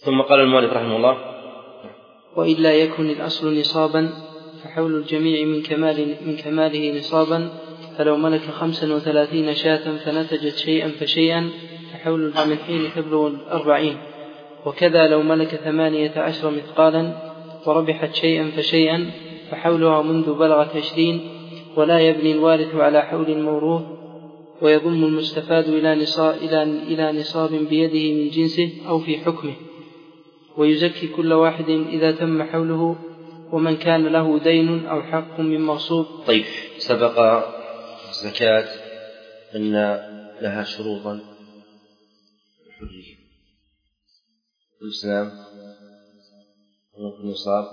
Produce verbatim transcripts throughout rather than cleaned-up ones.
ثم قال المؤلف رحمه الله: وإلا يكن الأصل نصابا فحول الجميع من, كمال من كماله نصابا، فلو ملك خمسا وثلاثين شاة فنتجت شيئا فشيئا فحول من حين تبلغ الأربعين، وكذا لو ملك ثمانية عشر مثقالا وربحت شيئا فشيئا فحولها منذ بلغت عشرين، ولا يبني الوارث على حول الموروث، ويضم المستفاد إلى نصاب, إلى, إلى نصاب بيده من جنسه أو في حكمه، ويزكي كل واحد إذا تم حوله، ومن كان له دين أو حق من مغصوب. طيب، سبق الزكاة أن لها شروطا: الحرية، الإسلام، النصاب،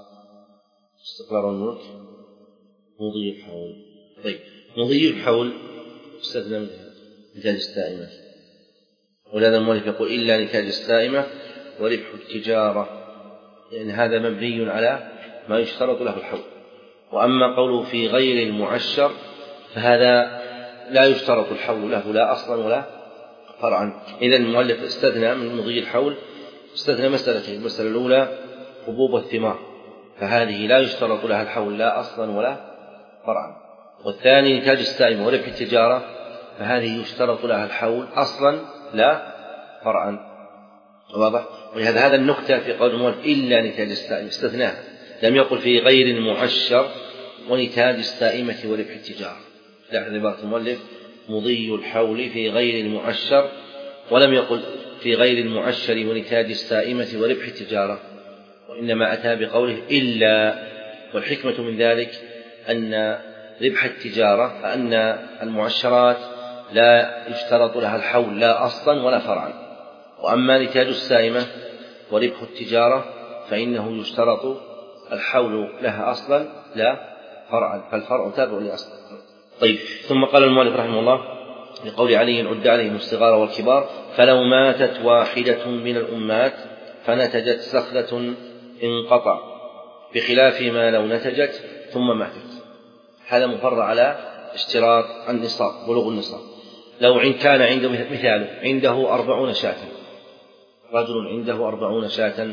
استقرار الملك، مضي الحول. طيب، مضي الحول استثنى من نتاج الدائمة، ولهذا المؤلف يقول: إلا نتاج الدائمة وربح التجارة، لأن يعني هذا مبني على ما يشترط له الحول. وأما قوله في غير المعشر فهذا لا يشترط الحول له لا أصلا ولا فرعا. إذن المؤلف استثنى من مضي الحول استثنى مسألتين: المسألة الأولى حبوب الثمار، فهذه لا يشترط لها الحول لا أصلا ولا فرعا. والثاني نتاج الدائمة وربح التجارة، فهذه يشترط لها الحول أصلا لا فرعا. واضح؟ ولهذا هذا النكتة في قول المؤلف إلا نتاج الدائمة استثناها، لم يقل في غير المعشر ونتاج الدائمة وربح التجارة، لاحظ عبارة المؤلف: مضي الحول في غير المعشر، ولم يقل في غير المعشر ونتاج الدائمة وربح التجارة، وإنما أتى بقوله إلا. والحكمة من ذلك أن ربح التجارة فأن المعشرات لا يشترط لها الحول لا أصلا ولا فرعا، وأما نتاج الدائمة وربح التجارة فإنه يشترط الحول لها أصلا لا فرعا، فالفرع تابع لأصل. طيب، ثم قال المؤلف رحمه الله لقول علي: عد عليهم الصغار والكبار، فلو ماتت واحدة من الأمات فنتجت سخلة انقطع، بخلاف ما لو نتجت ثم ماتت. هذا مفر على اشتراط النصاب، بلوغ النصاب. لو كان عنده مثاله عنده أربعون شاة، رجل عنده أربعون شاة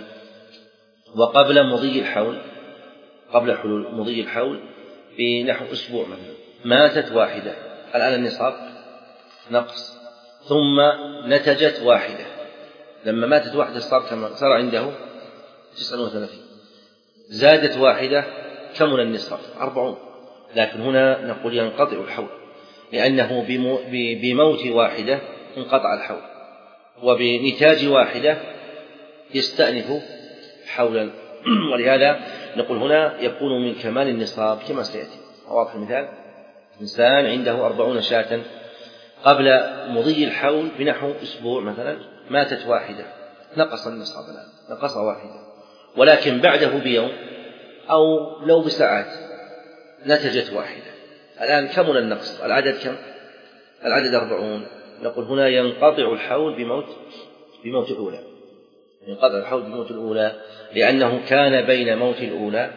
وقبل مضي الحول قبل حلول مضي الحول بنحو أسبوع مثلا ماتت واحدة، الآن النصاب نقص، ثم نتجت واحدة. لما ماتت واحدة صار كما صار عنده تسعة وثلاثين، زادت واحدة كمل النصاب أربعون. لكن هنا نقول ينقطع الحول، لأنه بموت واحدة انقطع الحول، وبنتاج واحدة يستأنف حولا. ولهذا نقول هنا يكون من كمال النصاب كما سيأتي. واضح المثال: إنسان عنده أربعون شاة قبل مضي الحول بنحو أسبوع مثلا، ماتت واحدة، نقص النصاب الآن، نقص واحدة. ولكن بعده بيوم أو لو بساعات نتجت واحدة، الآن كمل النقص، العدد كم؟ العدد أربعون. نقول هنا ينقطع الحول بموت بموت الأولى، ينقطع الحول بموت الأولى، لأنه كان بين موت الأولى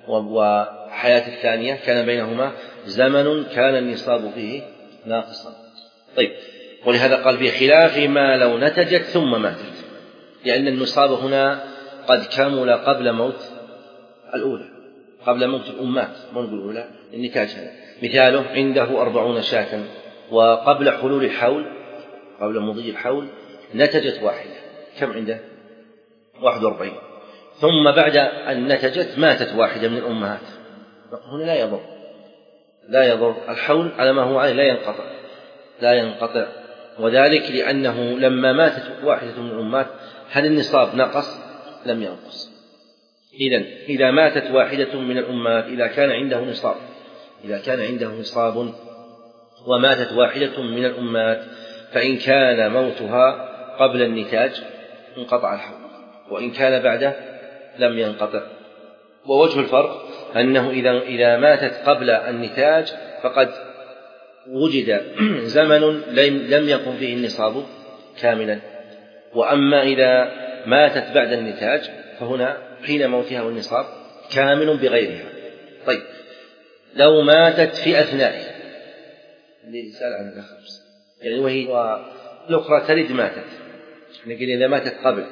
وحياة الثانية كان بينهما زمن كان النصاب فيه ناقصا. طيب، ولهذا قال: بخلاف ما لو نتجت ثم ماتت، لأن النصاب هنا قد كمل قبل موت الأولى، قبل موت الأمات، ما نقول الأولى النتاج. هذا مثاله عنده أربعون شاة وقبل حلول الحول قبل مضي الحول نتجت واحدة، كم عنده؟ واحد وأربعين. ثم بعد أن نتجت ماتت واحدة من الأمهات، هنا لا يضر لا يضر الحول على ما هو عليه، لا ينقطع لا ينقطع وذلك لأنه لما ماتت واحدة من الأمهات هل النصاب نقص؟ لم ينقص. إذن إذا ماتت واحدة من الأمهات، إذا كان عنده نصاب إذا كان عنده نصاب وماتت واحدة من الأمهات، فإن كان موتها قبل النتاج انقطع الحول، وإن كان بعده لم ينقطع. ووجه الفرق أنه إذا إذا ماتت قبل النتاج فقد وجد زمن لم يكن فيه النصاب كاملا، وأما إذا ماتت بعد النتاج فهنا حين موتها والنصاب كامل بغيرها. طيب، لو ماتت في أثنائه اللي سأل عن الأخر يعني وهي والأخرى تلد ماتت، نقول إذا ماتت قبل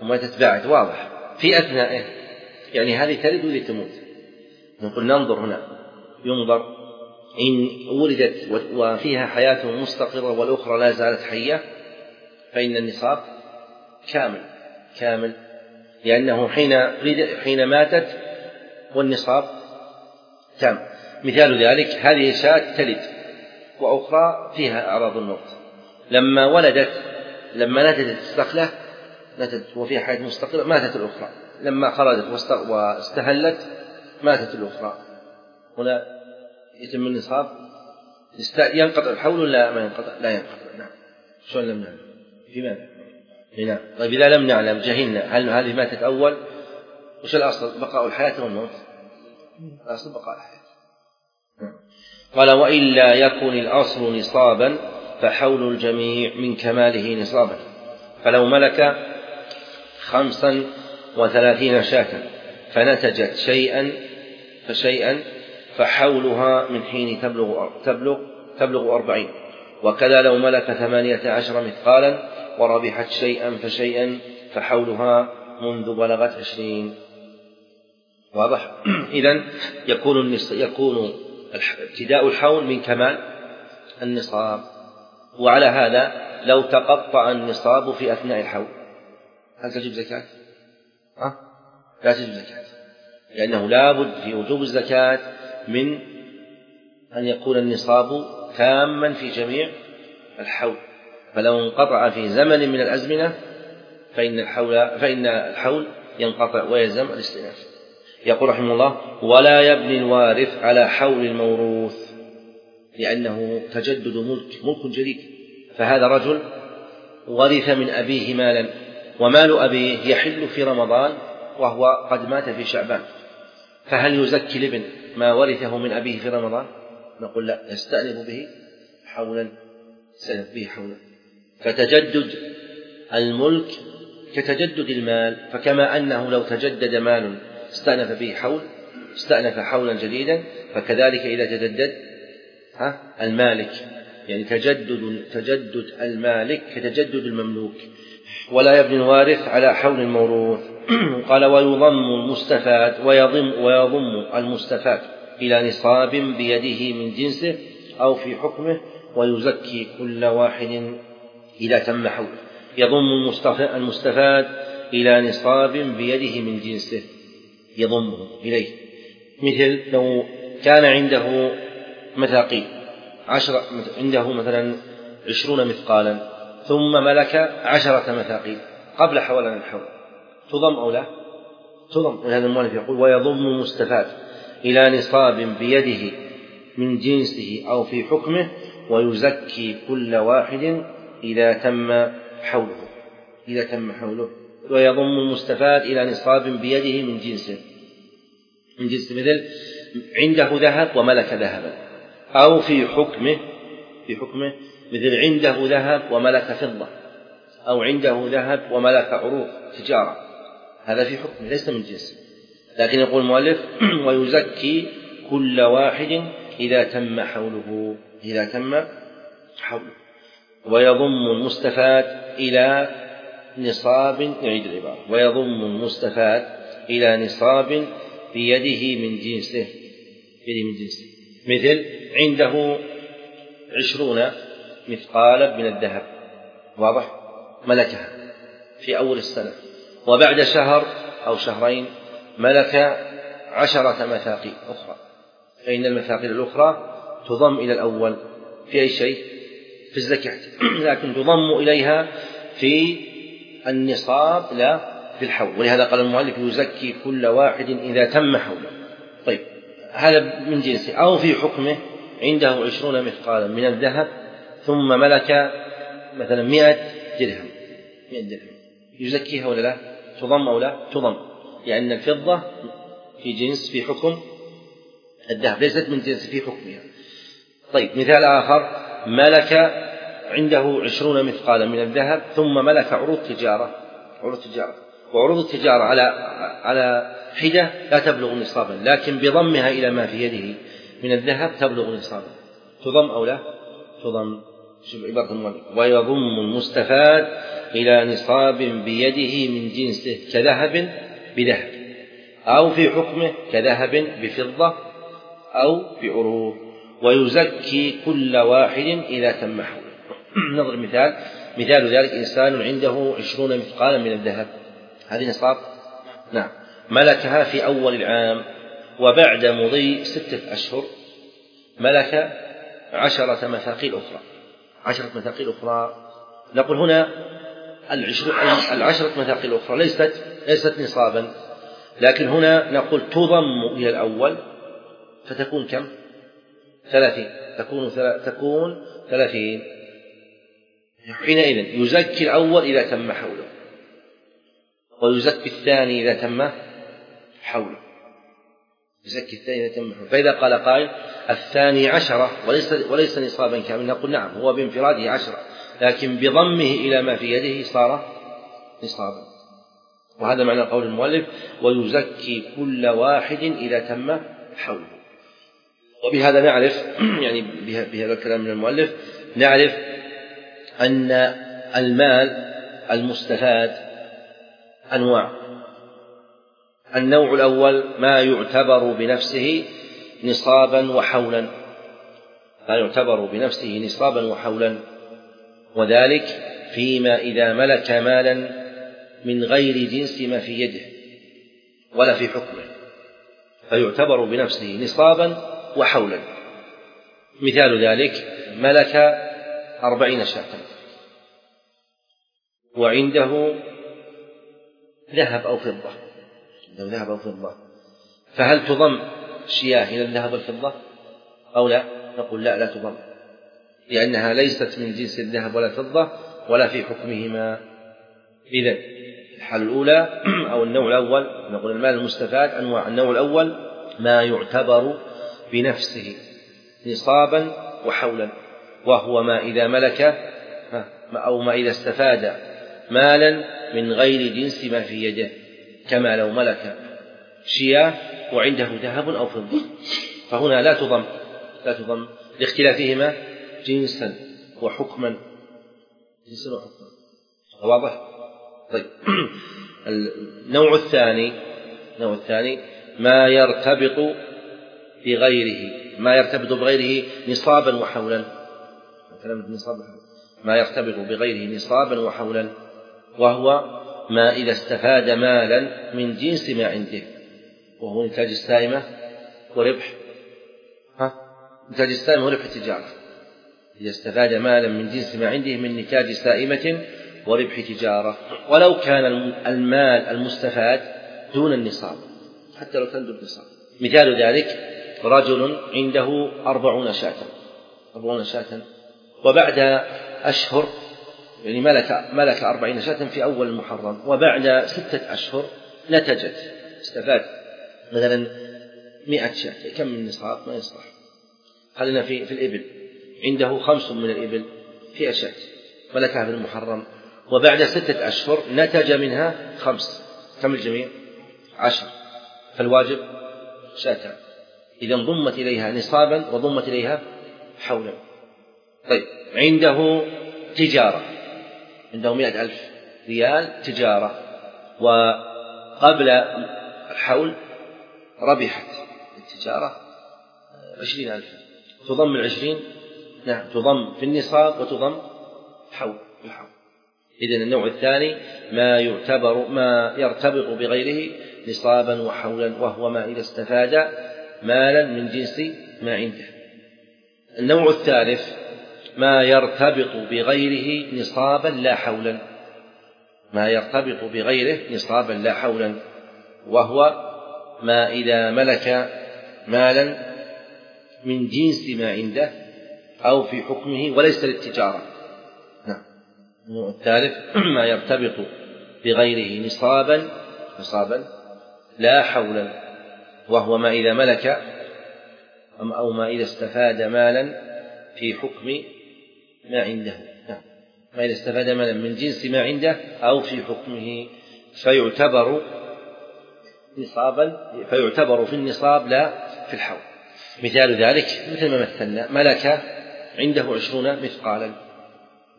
وما تتباعد واضح في أثنائه، يعني هذه تلد وذي تموت. نقول ننظر هنا، ينظر إن ولدت وفيها حياة مستقرة والأخرى لا زالت حية فإن النصاب كامل كامل، لأنه حين حين ماتت والنصاب تام. مثال ذلك هذه شاة تلد وأخرى فيها أعراض الموت، لما ولدت لما نتجت السخلة نتت وفيها حياة مستقرة ماتت الأخرى، لما خرجت واستهلت ماتت الأخرى. هنا يتم النصاب ينقطع الحول ولا ما ينقطع؟ لا ينقطع. نعم. شلون لم نعلم؟ في ماذا؟ نعم. طيب إذا لم نعلم جهلنا هل هذه ماتت أول؟ وش الأصل؟ بقاء الحياة والموت؟ الأصل بقاء الحياة. نعم. قال وإلا يكن الأصل نصابا فحول الجميع من كماله نصابا، فلو ملك خمسا وثلاثين شاة فنتجت شيئا فشيئا فحولها من حين تبلغ تبلغ تبلغ أربعين، وكذا لو ملك ثمانية عشر مثقالا وربحت شيئا فشيئا فحولها منذ بلغت عشرين. واضح؟ إذن يكون يكون ابتداء الحول من كمال النصاب. وعلى هذا لو تقطع النصاب في أثناء الحول هل تجب زكاة؟ أه؟ لا تجب زكاة، لأنه لا بد في وجوب الزكاة من أن يكون النصاب تاما في جميع الحول، فلو انقطع في زمن من الأزمنة فإن الحول فإن الحول ينقطع ويلزم الاستئناف. يقول رحمه الله ولا يبني الوارث على حول الموروث، لأنه تجدد ملك ملك جديد. فهذا رجل ورث من أبيه مالا، ومال أبيه يحل في رمضان وهو قد مات في شعبان، فهل يزكي الابن ما ورثه من أبيه في رمضان؟ نقول لا، يستأنف به حولا يستأنف به حولا. فتجدد الملك كتجدد المال، فكما أنه لو تجدد مال استأنف به حول استأنف حولا جديدا، فكذلك إذا تجدد ها المالك، يعني تجدد تجدد المالك كتجدد المملوك. ولا يبني الوارث على حول الموروث. قال ويضم المستفاد ويضم ويضم المستفاد إلى نصاب بيده من جنسه أو في حكمه ويزكي كل واحد إذا تم حوله. يضم المستفاد إلى نصاب بيده من جنسه، يضمه إليه، مثل لو كان عنده مثاقيل عشرة، عنده مثلا عشرون مثقالا ثم ملك عشرة مثاقيل قبل حولان الحول، تضم أو لا؟ تضم. ولهذا المؤلف يقول ويضم المستفاد إلى نصاب بيده من جنسه أو في حكمه ويزكي كل واحد إذا تم حوله إذا تم حوله ويضم المستفاد إلى نصاب بيده من جنسه من جنسه مثل عنده ذهب وملك ذهبا، أو في حكمه في حكمه مثل عنده ذهب وملك فضة، أو عنده ذهب وملك عروض تجارة، هذا في حكمه ليس من جنسه. لكن يقول المؤلف ويزكي كل واحد إذا تم حوله إذا تم حوله ويضم المستفاد إلى نصاب يعيد العبارة ويضم المستفاد إلى نصاب بيده من جنسه بيده من جنسه مثل عنده عشرون مثقالا من الذهب، واضح، ملكها في أول السنة، وبعد شهر أو شهرين ملك عشرة مثاقيل أخرى، فإن المثاقيل الأخرى تضم إلى الأول في أي شيء في الزكاة، لكن تضم إليها في النصاب لا في الحول. ولهذا قال المؤلف يزكي كل واحد إذا تم حوله. طيب هذا من جنسه. أو في حكمه عنده عشرون مثقالا من الذهب ثم ملك مثلا مئة درهم مئة درهم يزكيها ولا لا؟ تضم أو لا؟ تضم، لأن الفضة في جنس في حكم الذهب ليست من جنس في حكمها. طيب مثال آخر ملك عنده عشرون مثقالا من الذهب ثم ملك عروض تجارة عروض تجارة وعروض التجارة على على حدة لا تبلغ نصابا، لكن بضمها إلى ما في يده من الذهب تبلغ نصابا، تضم أو لا؟ تضم. شوف عبارة المؤلف: ويضم المستفاد إلى نصاب بيده من جنسه كذهب بذهب، أو في حكمه كذهب بفضة أو بعروض، ويزكي كل واحد إذا تم حوله. نضرب مثال: مثال ذلك إنسان عنده عشرون مثقالا من الذهب، هذه نصاب، نعم، ملكها في أول العام، وبعد مضي ستة أشهر ملك عشرة مثاقيل أخرى عشرة مثاقيل أخرى نقول هنا العشرة مثاقيل الأخرى ليست ليست نصابا، لكن هنا نقول تضم إلى الأول فتكون كم؟ ثلاثين، تكون تكون ثلاثين. حينئذ يزكي الأول إذا تم حوله، ويزكي الثاني إذا تم حوله يزكي الثاني إذا تم حوله. فإذا قال قائل: الثاني عشرة وليس وليس نصابا كاملا، نقول: نعم، هو بانفراده عشرة، لكن بضمه إلى ما في يده صار نصابا. وهذا معنى قول المؤلف: ويزكي كل واحد إذا تم حوله. وبهذا نعرف يعني بهذا الكلام من المؤلف نعرف أن المال المستفاد أنواع. النوع الأول ما يعتبر بنفسه نصابا وحولا ما يعتبر بنفسه نصابا وحولا وذلك فيما إذا ملك مالا من غير جنس ما في يده ولا في حكمه، فيعتبر بنفسه نصابا وحولا. مثال ذلك: ملك أربعين شاة وعنده ذهب أو فضة عنده ذهب أو فضة فهل تضم شياه إلى الذهب والفضة أو لا؟ نقول: لا، لا تضم، لأنها ليست من جنس الذهب ولا الفضة ولا في حكمهما. إذن الحالة الأولى أو النوع الأول نقول المال المستفاد أنواع. النوع الأول ما يعتبر بنفسه نصابا وحولا، وهو ما إذا ملك أو ما إذا استفاد مالا من غير جنس ما في يده، كما لو ملك شياه وعنده ذهب أو فضة، فهنا لا تضم لا تضم لاختلافهما جنسا وحكما جنسا وحكما. واضح؟ طيب. النوع الثاني النوع الثاني ما يرتبط بغيره ما يرتبط بغيره نصابا وحولا ما يرتبط بغيره نصابا وحولا وهو ما إذا استفاد مالا من جنس ما عنده، وهو نتاج السائمة وربح ها نتاج السائمة وربح التجارة. إذا استفاد مالا من جنس ما عنده من نتاج سائمة وربح تجارة، ولو كان المال المستفاد دون النصاب، حتى لو كان دون النصاب. مثال ذلك: رجل عنده أربعون شاة أربعون شاة وبعد أشهر يعني ملك ملك أربعين شاة في أول المحرم، وبعد ستة أشهر نتجت استفاد مثلا مئة شاة، كم من النصاب؟ ما يصلح. خلينا في في الإبل، عنده خمس من الإبل في شاة ملكها في المحرم، وبعد ستة أشهر نتج منها خمس، كم الجميع؟ عشر، فالواجب شاتان. إذا ضمت إليها نصابا وضمت إليها حولا. طيب، عنده تجارة عنده مئة ألف ريال تجارة، وقبل الحول ربحت التجارة عشرين ألف، تضم العشرين نعم تضم في النصاب وتضم حول الحول. إذن النوع الثاني ما يعتبر ما يرتبط بغيره نصابا وحولا، وهو ما إذا استفاد مالا من جنس ما عنده. النوع الثالث ما يرتبط بغيره نصابا لا حولا ما يرتبط بغيره نصابا لا حولا وهو ما إذا ملك مالا من جنس ما عنده أو في حكمه وليس للتجارة. نعم. النوع الثالث ما يرتبط بغيره نصابا نصابا لا حولا، وهو ما إذا ملك أو ما إذا استفاد مالا في حكم ما عنده. نعم. ما إذا استفاد مالا من جنس ما عنده أو في حكمه فيعتبر نصابا فيعتبر في النصاب لا في الحول. مثال ذلك مثل ما مثلنا: ملك عنده عشرون مثقالا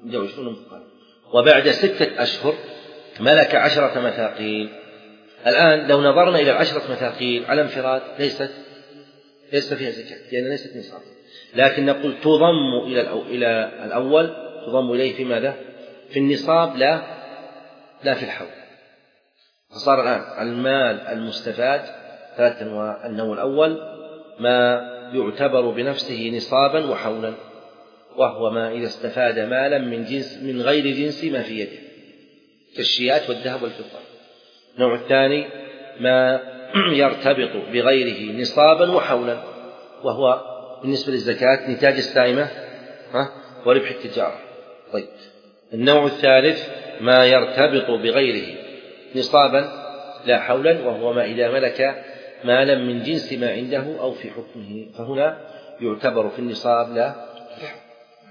مئة وعشرون مثقالا. وبعد ستة أشهر ملك عشرة مثاقيل. الآن لو نظرنا إلى العشرة مثاقيل على انفراد ليست ليس فيها زكاة لأنها ليست نصاب، لكن نقول تضم إلى إلى الأول، تضم إليه في ماذا؟ في النصاب لا لا في الحول. فصار الآن المال المستفاد ثلاثة أنواع. النوع الأول ما يعتبر بنفسه نصابا وحولا، وهو ما إذا استفاد مالا من جنس من غير جنس ما في يده كالشيات والذهب والفضة. النوع الثاني ما يرتبط بغيره نصابا وحولا، وهو بالنسبة للزكاة نتاج السائمة وربح التجارة. طيب النوع الثالث ما يرتبط بغيره نصابا لا حولا، وهو ما إذا ملك مالا من جنس ما عنده أو في حكمه، فهنا يعتبر في النصاب لا في الحول.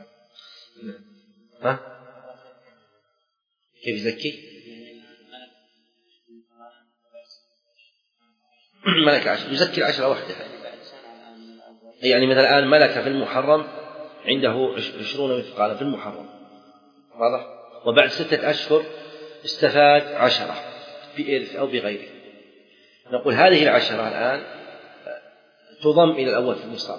ها؟ كيف يزكي؟ ملك عشر يزكي العشرة وحدها. يعني مثلا الآن ملك في المحرم عنده عشرون مثقالا في المحرم، واضح؟ وبعد ستة أشهر استفاد عشرة بإرث أو بغيره، نقول هذه العشرة الآن تضم إلى الأول في النصاب،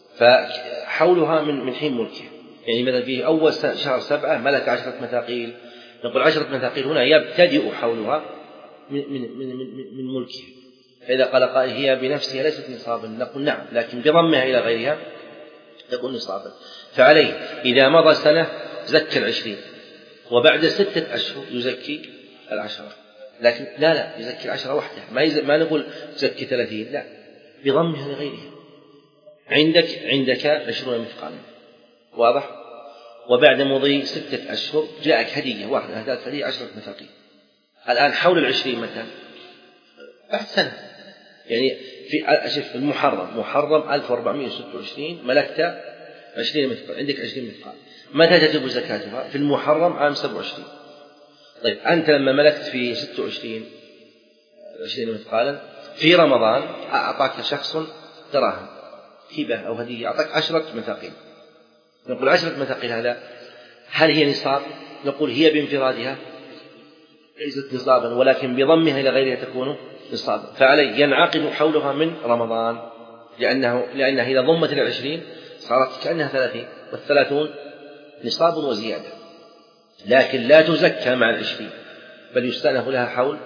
فحولها من من حين ملكه. يعني مثلا في أول شهر سبعة ملك عشرة مثاقيل، نقول عشرة مثاقيل هنا يبتدئ حولها من من من من ملكه. فإذا قال قائل هي بنفسها ليست نصابا، نقول نعم، لكن بضمها إلى غيرها تكون نصابا. فعليه إذا مضى سنة زكى العشرين، وبعد ستة أشهر يزكي العشرة، لكن لا لا يزكي العشرة وحدها، ما يز... ما نقول زكي ثلاثين، لا، بضمها لغيرها. عندك عندك عشرون مثقالا، واضح؟ وبعد مضي ستة أشهر جاءك هدية واحدة، هداك هدية عشرة مثاقيل. الآن حول العشرين متى؟ بعد سنة. يعني في أشوف المحرم محرم ألف وأربعمائة وستة وعشرين ملكت عشرين مثقال، عندك عشرين مثقال، متى تجب زكاتها؟ في المحرم عام سبعة وعشرين. طيب أنت لما ملكت في ستة وعشرين عشرين مثقالا في رمضان أعطاك شخص دراهم هبة أو هدية، أعطاك عشرة مثاقيل، نقول عشرة مثاقيل هذا هل هي نصاب؟ نقول هي بانفرادها ليست نصابا، ولكن بضمها إلى غيرها تكون نصابا. فعليه ينعقد حولها من رمضان، لأنه لأنها إذا ضمت إلى العشرين صارت كأنها ثلاثين، والثلاثون نصاب وزيادة، لكن لا تزكى مع العشرين، بل يستأنف لها حول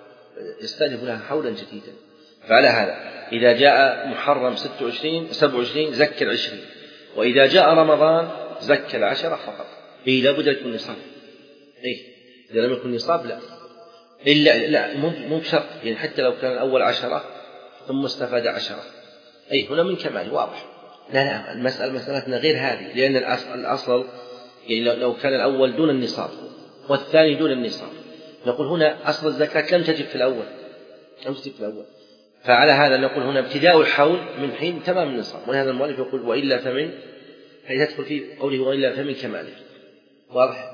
يستأنف لها حولا جديدا. فعلى هذا إذا جاء محرم ستة وعشرين سبعة وعشرين زكى العشرين، وإذا جاء رمضان زكى العشرة فقط. إيه لا بد يكون نصاب. إيه إذا لم يكن نصاب لا إلا لا مو بشرط، يعني حتى لو كان الأول عشرة ثم استفاد عشرة، أي هنا من كمال واضح. لا لا المسألة مسألتنا غير هذه، لأن الأصل, الأصل يعني لو كان الأول دون النصاب والثاني دون النصاب، نقول هنا أصل الزكاة لم تجب في الأول لم تجب في الأول فعلى هذا نقول هنا ابتداء الحول من حين تمام النصاب. ولهذا المؤلف يقول وإلا فمن، هي تدخل في قوله وإلا فمن كماله، واضح.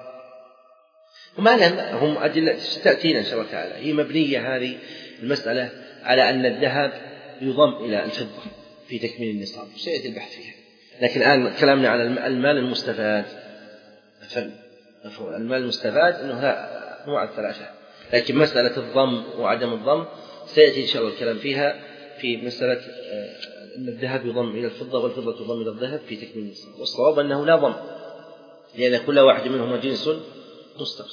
وما لهم هم أدلة ستأتينا إن شاء الله تعالى، هي مبنية هذه المسألة على أن الذهب يضم إلى الفضة في تكميل النصاب، سيأتي البحث فيها. لكن الآن كلامنا على المال المستفاد، المال المستفاد أنه أنواع الثلاثة، لكن مسألة الضم وعدم الضم سيأتي إن شاء الله الكلام فيها في مسألة أن الذهب يضم إلى الفضة والفضة تضم إلى الذهب في تكميل النصاب. والصواب أنه لا ضم، لأن كل واحد منهما جنس مستقل.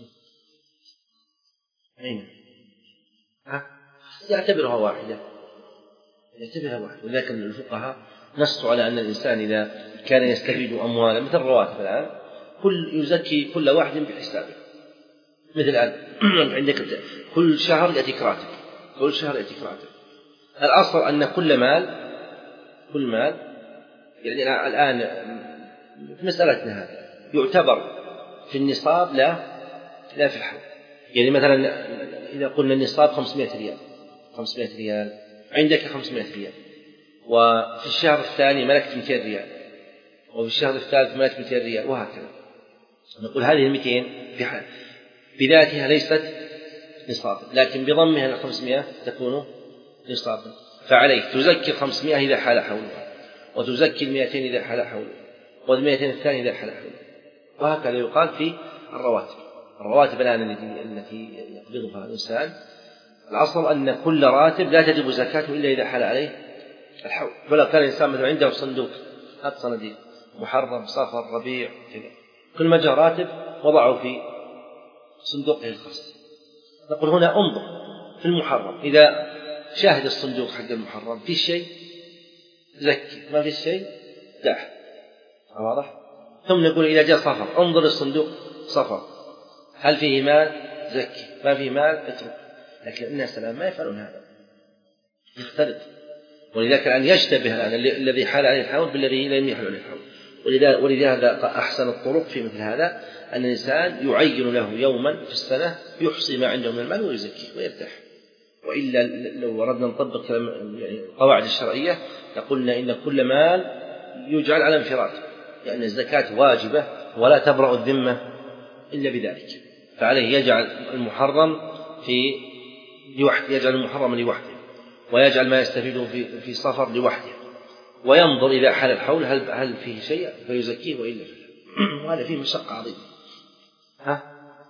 أين؟ ها؟ يعتبرها واحدة، يعتبرها واحدة. ولكن الفقهاء نصوا على أن الإنسان إذا كان يستفيد أموالا مثل الرواتب الآن كل يزكي كل واحد بحسابه. مثل الآن عندك كل شهر يأتيك راتب، كل شهر يأتيك راتب. الأصل أن كل مال كل مال يعني الآن في مسألتنا هذا يعتبر في النصاب لا لا في الحول. يعني مثلا إذا قلنا النصاب خمسمائة ريال، خمسمائة ريال عندك خمسمائة ريال، وفي الشهر الثاني ملكت مئتين ريال، وفي الشهر الثالث ملكت مئتين ريال، وهكذا. نقول هذه المئتين بذاتها ليست نصابا، لكن بضمها إلى خمسمائة تكون نصابا. فعليك تزكي الخمسمائة إذا حال حولها، وتزكي المئتين إذا حال حولها، والمئتين الثاني إذا حال حولها، وهكذا يقال في الرواتب. الرواتب الآن التي يقبضها الإنسان الأصل أن كل راتب لا تجب زكاته إلا إذا حال عليه الحول. فلو كان الإنسان مثلا عنده صندوق هات صناديق محرم صفر ربيع كذا كل ما جاء راتب وضعه في صندوقه الخاص، نقول هنا انظر في المحرم، إذا شاهد الصندوق حق المحرم في شيء زكي، ما في شيء دعه. واضح؟ ثم نقول إذا جاء صفر انظر الصندوق صفر هل فيه مال زكي، ما فيه مال اترك. لكن الناس الآن ما يفعلون هذا، يختلط. ولذلك الآن يشتبه الآن الذي حال عليه الحول بالذي لم يحل عليه الحول. ولذلك أحسن الطرق في مثل هذا أن الإنسان يعين له يوما في السنة يحصي ما عنده من المال ويزكيه ويرتاح. وإلا لو أردنا نطبق القواعد الشرعية لقلنا إن كل مال يجعل على انفراد، لأن الزكاة واجبة ولا تبرأ الذمة إلا بذلك. فعليه يجعل المحرم في لوحده، يجعل المحرم لوحده، ويجعل ما يستفيده في في صفر لوحده، وينظر إذا حال الحول هل هل فيه شيء فيزكيه وإلا فلا. وهذا فيه مشقة عظيمة. ها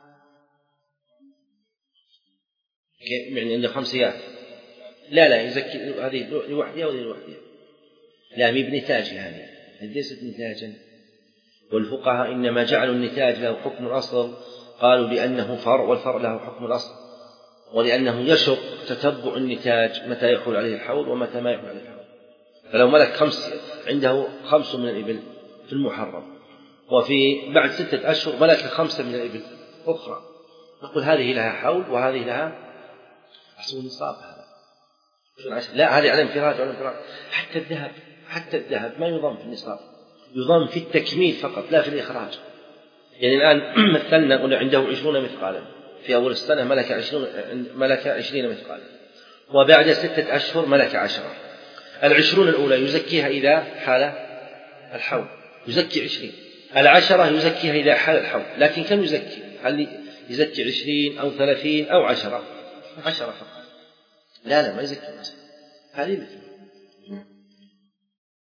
يعني عنده خمسيات لا لا يزكي هذه لوحدها وهذه لوحدها، لا مي بنتاج هذه ليست نتاجا. والفقهاء إنما جعلوا النتاج له حكم الأصل قالوا لأنه فرع والفرع له حكم الأصل، ولأنه يشق تتبع النتاج متى يحول عليه الحول ومتى ما يحول عليه الحول. فلو ملك خمس عنده خمس من الإبل في المحرم وفي بعد ستة أشهر ملك خمسة من الإبل أخرى، نقول هذه لها حول وهذه لها أصل نصاب. هذا لا هذه على انفراد وعلى انفراد. حتى الذهب حتى الذهب ما يضم في النصاب، يضم في التكميل فقط لا في الإخراج. يعني الآن مثلنا قلنا عنده عشرون مثقالا في أول السنة ملك عشرين ملك عشرين مثقالا، وبعد ستة أشهر ملك عشرة. العشرون الأولى يزكيها إذا حال الحول يزكي عشرين، العشرة يزكيها إذا حال الحول. لكن كم يزكي؟ هل يزكي عشرين أو ثلاثين أو عشرة؟ عشرة فقط. لا لا ما يزكي مثلا هذه مثل